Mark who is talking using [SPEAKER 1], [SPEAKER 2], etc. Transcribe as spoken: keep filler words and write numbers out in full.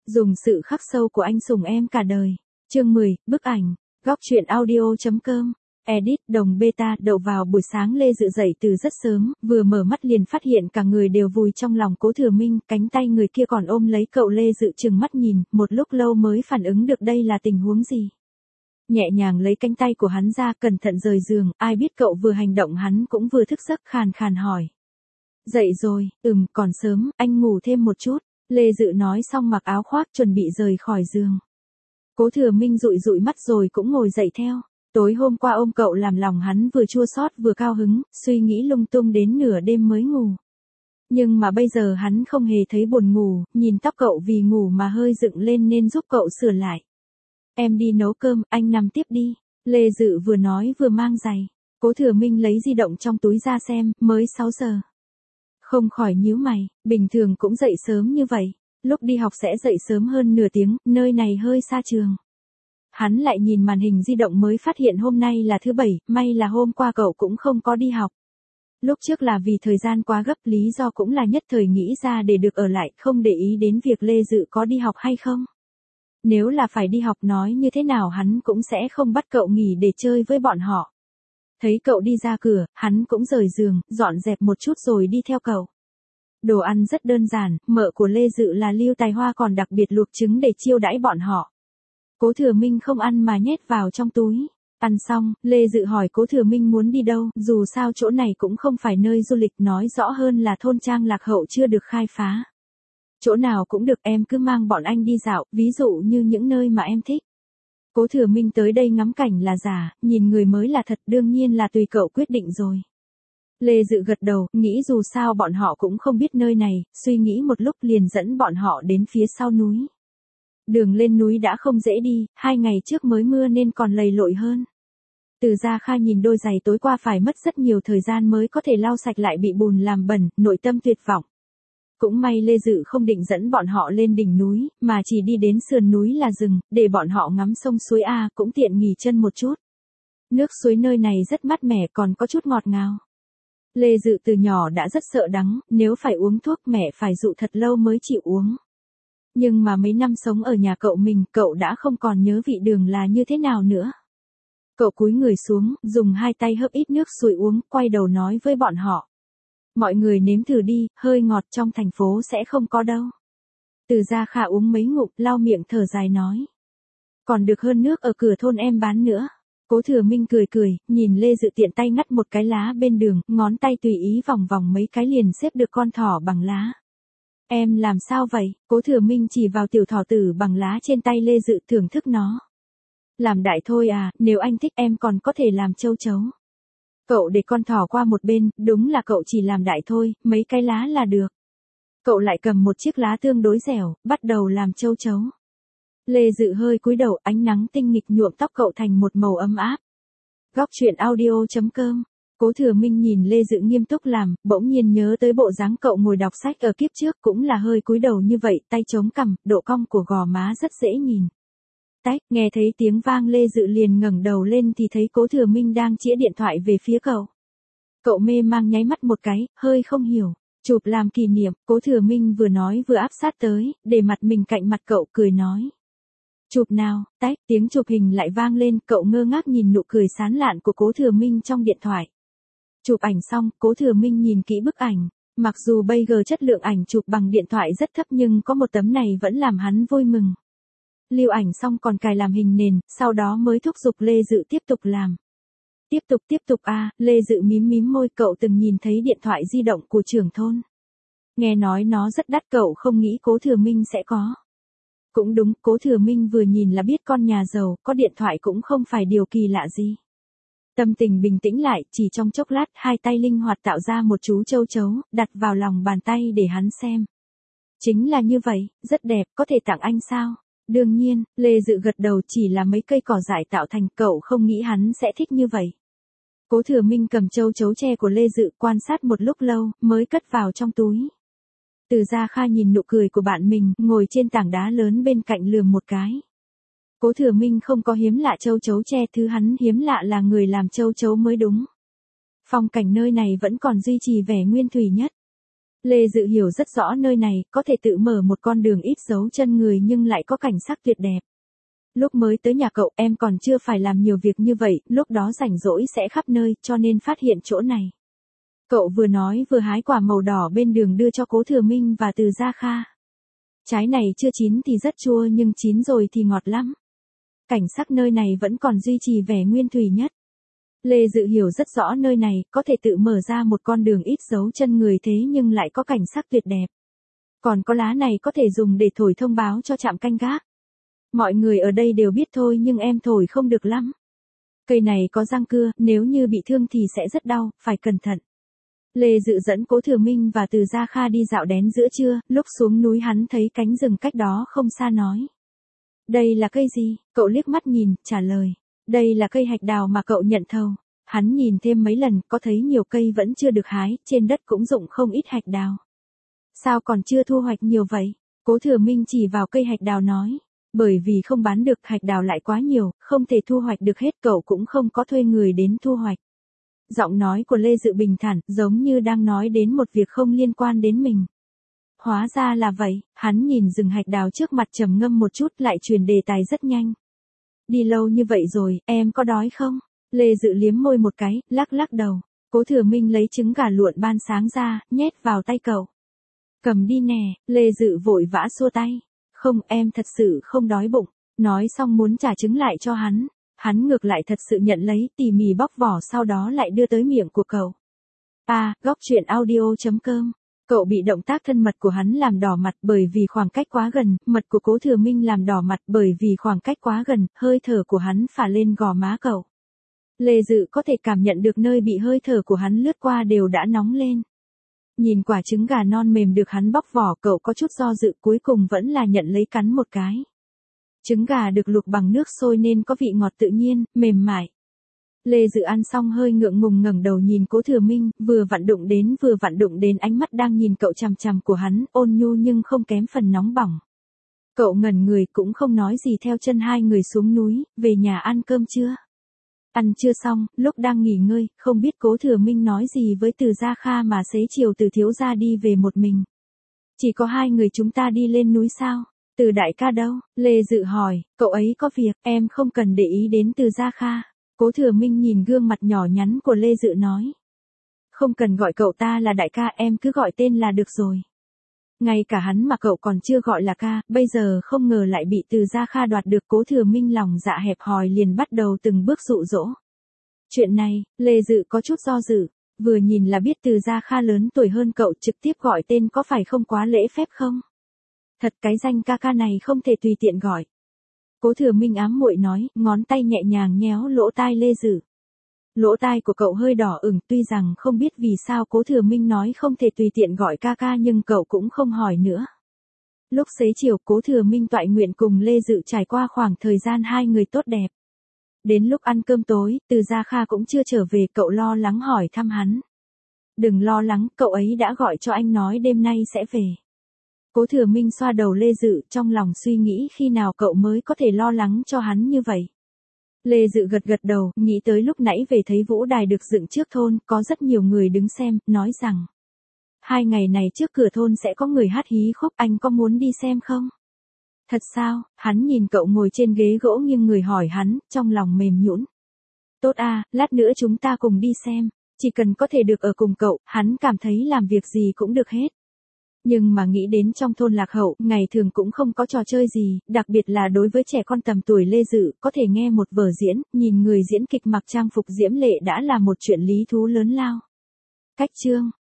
[SPEAKER 1] Dùng sự khắc sâu của anh sủng em cả đời. Chương mười, bức ảnh. Góc truyện audio.com. Edit. Đồng beta. Đậu vào buổi sáng Lê Dự dậy từ rất sớm, vừa mở mắt liền phát hiện cả người đều vùi trong lòng Cố Thừa Minh, cánh tay người kia còn ôm lấy cậu. Lê Dự trừng mắt nhìn, một lúc lâu mới phản ứng được đây là tình huống gì. Nhẹ nhàng lấy cánh tay của hắn ra, cẩn thận rời giường, ai biết cậu vừa hành động hắn cũng vừa thức giấc, khàn khàn hỏi. Dậy rồi, ừm, còn sớm, anh ngủ thêm một chút. Lê Dự nói xong mặc áo khoác chuẩn bị rời khỏi giường. Cố Thừa Minh dụi dụi mắt rồi cũng ngồi dậy theo. Tối hôm qua ôm cậu làm lòng hắn vừa chua xót vừa cao hứng, suy nghĩ lung tung đến nửa đêm mới ngủ. Nhưng mà bây giờ hắn không hề thấy buồn ngủ, nhìn tóc cậu vì ngủ mà hơi dựng lên nên giúp cậu sửa lại. Em đi nấu cơm, anh nằm tiếp đi. Lê Dự vừa nói vừa mang giày. Cố Thừa Minh lấy di động trong túi ra xem, mới sáu giờ. Không khỏi nhíu mày, bình thường cũng dậy sớm như vậy. Lúc đi học sẽ dậy sớm hơn nửa tiếng, nơi này hơi xa trường. Hắn lại nhìn màn hình di động mới phát hiện hôm nay là thứ bảy, may là hôm qua cậu cũng không có đi học. Lúc trước là vì thời gian quá gấp, lý do cũng là nhất thời nghĩ ra để được ở lại, không để ý đến việc Lê Dự có đi học hay không. Nếu là phải đi học nói như thế nào hắn cũng sẽ không bắt cậu nghỉ để chơi với bọn họ. Thấy cậu đi ra cửa, hắn cũng rời giường, dọn dẹp một chút rồi đi theo cậu. Đồ ăn rất đơn giản, mợ của Lê Dự là Lưu Tài Hoa còn đặc biệt luộc trứng để chiêu đãi bọn họ. Cố Thừa Minh không ăn mà nhét vào trong túi. Ăn xong, Lê Dự hỏi Cố Thừa Minh muốn đi đâu, dù sao chỗ này cũng không phải nơi du lịch, nói rõ hơn là thôn trang lạc hậu chưa được khai phá. Chỗ nào cũng được, em cứ mang bọn anh đi dạo, ví dụ như những nơi mà em thích. Cố Thừa Minh tới đây ngắm cảnh là giả, nhìn người mới là thật, đương nhiên là tùy cậu quyết định rồi. Lê Dự gật đầu, nghĩ dù sao bọn họ cũng không biết nơi này, suy nghĩ một lúc liền dẫn bọn họ đến phía sau núi. Đường lên núi đã không dễ đi, hai ngày trước mới mưa nên còn lầy lội hơn. Từ Gia Kha nhìn đôi giày tối qua phải mất rất nhiều thời gian mới có thể lau sạch lại bị bùn làm bẩn, nội tâm tuyệt vọng. Cũng may Lê Dự không định dẫn bọn họ lên đỉnh núi, mà chỉ đi đến sườn núi là rừng, để bọn họ ngắm sông suối A, cũng tiện nghỉ chân một chút. Nước suối nơi này rất mát mẻ, còn có chút ngọt ngào. Lê Dự từ nhỏ đã rất sợ đắng, nếu phải uống thuốc mẹ phải dụ thật lâu mới chịu uống. Nhưng mà mấy năm sống ở nhà cậu mình, cậu đã không còn nhớ vị đường là như thế nào nữa. Cậu cúi người xuống, dùng hai tay hớp ít nước sủi uống, quay đầu nói với bọn họ. Mọi người nếm thử đi, hơi ngọt, trong thành phố sẽ không có đâu. Từ Gia Kha uống mấy ngụm, lau miệng thở dài nói. Còn được hơn nước ở cửa thôn em bán nữa. Cố Thừa Minh cười cười, nhìn Lê Dự tiện tay ngắt một cái lá bên đường, ngón tay tùy ý vòng vòng mấy cái liền xếp được con thỏ bằng lá. Em làm sao vậy? Cố Thừa Minh chỉ vào tiểu thỏ tử bằng lá trên tay Lê Dự, thưởng thức nó. Làm đại thôi à, nếu anh thích em còn có thể làm châu chấu. Cậu để con thỏ qua một bên, đúng là cậu chỉ làm đại thôi, mấy cái lá là được. Cậu lại cầm một chiếc lá tương đối dẻo, bắt đầu làm châu chấu. Lê Dự hơi cúi đầu, ánh nắng tinh nghịch nhuộm tóc cậu thành một màu ấm áp. Góc truyện audio.com. Cố Thừa Minh nhìn Lê Dự nghiêm túc làm, bỗng nhiên nhớ tới bộ dáng cậu ngồi đọc sách ở kiếp trước, cũng là hơi cúi đầu như vậy, tay chống cằm, độ cong của gò má rất dễ nhìn. Tách, nghe thấy tiếng vang Lê Dự liền ngẩng đầu lên thì thấy Cố Thừa Minh đang chĩa điện thoại về phía cậu. Cậu mê mang nháy mắt một cái, hơi không hiểu. Chụp làm kỷ niệm, Cố Thừa Minh vừa nói vừa áp sát tới, để mặt mình cạnh mặt cậu, cười nói. Chụp nào, tách, tiếng chụp hình lại vang lên, cậu ngơ ngác nhìn nụ cười sán lạn của Cố Thừa Minh trong điện thoại. Chụp ảnh xong, Cố Thừa Minh nhìn kỹ bức ảnh. Mặc dù bây giờ chất lượng ảnh chụp bằng điện thoại rất thấp nhưng có một tấm này vẫn làm hắn vui mừng. Lưu ảnh xong còn cài làm hình nền, sau đó mới thúc giục Lê Dự tiếp tục làm. Tiếp tục tiếp tục a à, Lê Dự mím mím môi, cậu từng nhìn thấy điện thoại di động của trưởng thôn. Nghe nói nó rất đắt, cậu không nghĩ Cố Thừa Minh sẽ có. Cũng đúng, Cố Thừa Minh vừa nhìn là biết con nhà giàu, có điện thoại cũng không phải điều kỳ lạ gì. Tâm tình bình tĩnh lại, chỉ trong chốc lát, hai tay linh hoạt tạo ra một chú châu chấu, đặt vào lòng bàn tay để hắn xem. Chính là như vậy, rất đẹp, có thể tặng anh sao? Đương nhiên, Lê Dự gật đầu, chỉ là mấy cây cỏ dại tạo thành, cậu không nghĩ hắn sẽ thích như vậy. Cố Thừa Minh cầm châu chấu tre của Lê Dự, quan sát một lúc lâu, mới cất vào trong túi. Từ Gia Kha nhìn nụ cười của bạn mình, ngồi trên tảng đá lớn bên cạnh lườm một cái. Cố Thừa Minh không có hiếm lạ châu chấu tre, thứ hắn hiếm lạ là người làm châu chấu mới đúng. Phong cảnh nơi này vẫn còn duy trì vẻ nguyên thủy nhất. Lê Dự hiểu rất rõ nơi này, có thể tự mở một con đường ít dấu chân người nhưng lại có cảnh sắc tuyệt đẹp. Lúc mới tới nhà cậu em còn chưa phải làm nhiều việc như vậy, lúc đó rảnh rỗi sẽ khắp nơi cho nên phát hiện chỗ này. Cậu vừa nói vừa hái quả màu đỏ bên đường đưa cho Cố Thừa Minh và Từ Gia Kha. Trái này chưa chín thì rất chua nhưng chín rồi thì ngọt lắm. Cảnh sắc nơi này vẫn còn duy trì vẻ nguyên thủy nhất. Lê Dự hiểu rất rõ nơi này có thể tự mở ra một con đường ít dấu chân người thế nhưng lại có cảnh sắc tuyệt đẹp. Còn có lá này có thể dùng để thổi thông báo cho trạm canh gác. Mọi người ở đây đều biết thôi nhưng em thổi không được lắm. Cây này có răng cưa, nếu như bị thương thì sẽ rất đau, phải cẩn thận. Lê Dự dẫn Cố Thừa Minh và Từ Gia Kha đi dạo đến giữa trưa, lúc xuống núi hắn thấy cánh rừng cách đó không xa nói. Đây là cây gì? Cậu liếc mắt nhìn, trả lời. Đây là cây hạch đào mà cậu nhận thầu. Hắn nhìn thêm mấy lần, có thấy nhiều cây vẫn chưa được hái, trên đất cũng rụng không ít hạch đào. Sao còn chưa thu hoạch nhiều vậy? Cố Thừa Minh chỉ vào cây hạch đào nói. Bởi vì không bán được hạch đào lại quá nhiều, không thể thu hoạch được hết, cậu cũng không có thuê người đến thu hoạch. Giọng nói của Lê Dự bình thản, giống như đang nói đến một việc không liên quan đến mình. Hóa ra là vậy, hắn nhìn rừng hạch đào trước mặt trầm ngâm một chút lại truyền đề tài rất nhanh. Đi lâu như vậy rồi, em có đói không? Lê Dự liếm môi một cái, lắc lắc đầu. Cố Thừa Minh lấy trứng gà luộn ban sáng ra, nhét vào tay cậu. Cầm đi nè, Lê Dự vội vã xua tay. Không, em thật sự không đói bụng. Nói xong muốn trả trứng lại cho hắn. Hắn ngược lại thật sự nhận lấy, tỉ mỉ bóc vỏ sau đó lại đưa tới miệng của cậu. À, góc truyện audio chấm com. Cậu bị động tác thân mật của hắn làm đỏ mặt bởi vì khoảng cách quá gần, mật của Cố Thừa Minh làm đỏ mặt bởi vì khoảng cách quá gần, hơi thở của hắn phả lên gò má cậu. Lê Dự có thể cảm nhận được nơi bị hơi thở của hắn lướt qua đều đã nóng lên. Nhìn quả trứng gà non mềm được hắn bóc vỏ, cậu có chút do dự, cuối cùng vẫn là nhận lấy cắn một cái. Trứng gà được luộc bằng nước sôi nên có vị ngọt tự nhiên, mềm mại. Lê Dự ăn xong hơi ngượng ngùng ngẩng đầu nhìn Cố Thừa Minh, vừa vặn đụng đến vừa vặn đụng đến ánh mắt đang nhìn cậu chằm chằm của hắn, ôn nhu nhưng không kém phần nóng bỏng. Cậu ngẩn người cũng không nói gì theo chân hai người xuống núi, về nhà ăn cơm chưa? Ăn chưa xong, lúc đang nghỉ ngơi, không biết Cố Thừa Minh nói gì với Từ Gia Kha mà xế chiều Từ thiếu gia đi về một mình. Chỉ có hai người chúng ta đi lên núi sao? Từ đại ca đâu? Lê Dự hỏi, cậu ấy có việc, em không cần để ý đến Từ Gia Kha. Cố Thừa Minh nhìn gương mặt nhỏ nhắn của Lê Dự nói. Không cần gọi cậu ta là đại ca, em cứ gọi tên là được rồi. Ngay cả hắn mà cậu còn chưa gọi là ca, bây giờ không ngờ lại bị Từ Gia Kha đoạt được. Cố Thừa Minh lòng dạ hẹp hòi liền bắt đầu từng bước dụ dỗ. Chuyện này, Lê Dự có chút do dự, vừa nhìn là biết Từ Gia Kha lớn tuổi hơn cậu, trực tiếp gọi tên có phải không quá lễ phép không? Thật cái danh ca ca này không thể tùy tiện gọi. Cố Thừa Minh ám muội nói, ngón tay nhẹ nhàng nhéo lỗ tai Lê Dự. Lỗ tai của cậu hơi đỏ ửng, tuy rằng không biết vì sao Cố Thừa Minh nói không thể tùy tiện gọi ca ca nhưng cậu cũng không hỏi nữa. Lúc xế chiều Cố Thừa Minh toại nguyện cùng Lê Dự trải qua khoảng thời gian hai người tốt đẹp. Đến lúc ăn cơm tối, Từ Gia Kha cũng chưa trở về, cậu lo lắng hỏi thăm hắn. Đừng lo lắng, cậu ấy đã gọi cho anh nói đêm nay sẽ về. Cố Thừa Minh xoa đầu Lê Dự, trong lòng suy nghĩ khi nào cậu mới có thể lo lắng cho hắn như vậy. Lê Dự gật gật đầu, nghĩ tới lúc nãy về thấy vũ đài được dựng trước thôn, có rất nhiều người đứng xem, nói rằng. Hai ngày này trước cửa thôn sẽ có người hát hí khúc, anh có muốn đi xem không? Thật sao? Hắn nhìn cậu ngồi trên ghế gỗ nghiêng người hỏi hắn, trong lòng mềm nhũn. Tốt à, lát nữa chúng ta cùng đi xem, chỉ cần có thể được ở cùng cậu, hắn cảm thấy làm việc gì cũng được hết. Nhưng mà nghĩ đến trong thôn lạc hậu, ngày thường cũng không có trò chơi gì, đặc biệt là đối với trẻ con tầm tuổi Lê Dự, có thể nghe một vở diễn, nhìn người diễn kịch mặc trang phục diễm lệ đã là một chuyện lý thú lớn lao. Cách chương